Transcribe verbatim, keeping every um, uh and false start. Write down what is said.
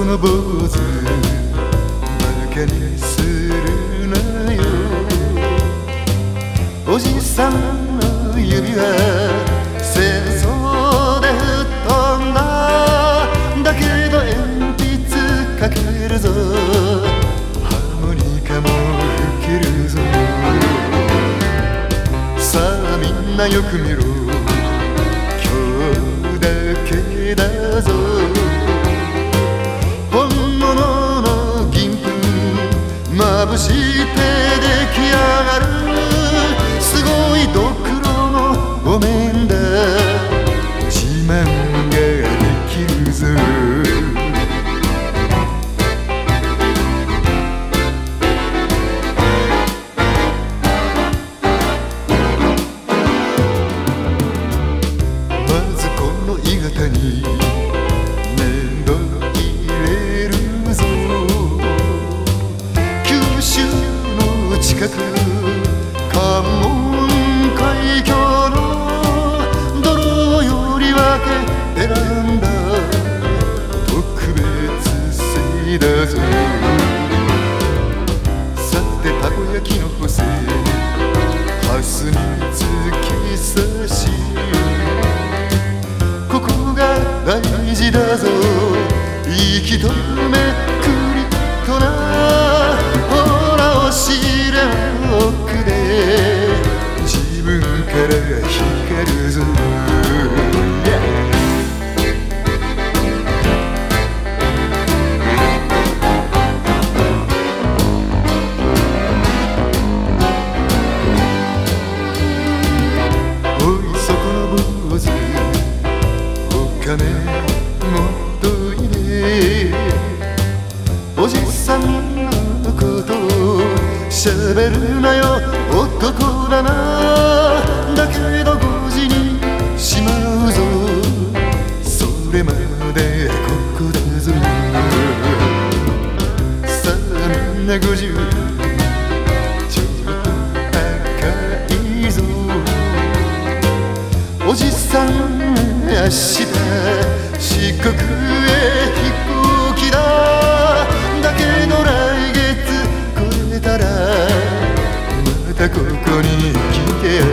の坊主バカにするなよ。おじさんの指は戦争で吹っ飛んだ。だけど鉛筆かけるぞ、ハーモニカも吹けるぞ。さあみんなよく見ろ、今日だけだぞ。本物の銀粉まぶして出来上がる、すごいドクロのお面だ、自慢ができるぞ。まずこの鋳型に粘土入れるぞ。九州の近く関門海峡の泥より分け選んだ特別製だぞ。さてたこ焼きの補正ハスに突き刺し、ここが大事だぞ。息止めくりとな、ほらお尻の奥で自分から光るぞ。おいそこの坊主、お金もっといれ。おじさんのことをしゃべるなよ、男だな。だけどごじにしまうぞ、それまでここだぞ。さあみんなごじゅうちょっと高いぞ。おじさん明日四国へ飛行機だ。だけど来月越えたらまたここに来てや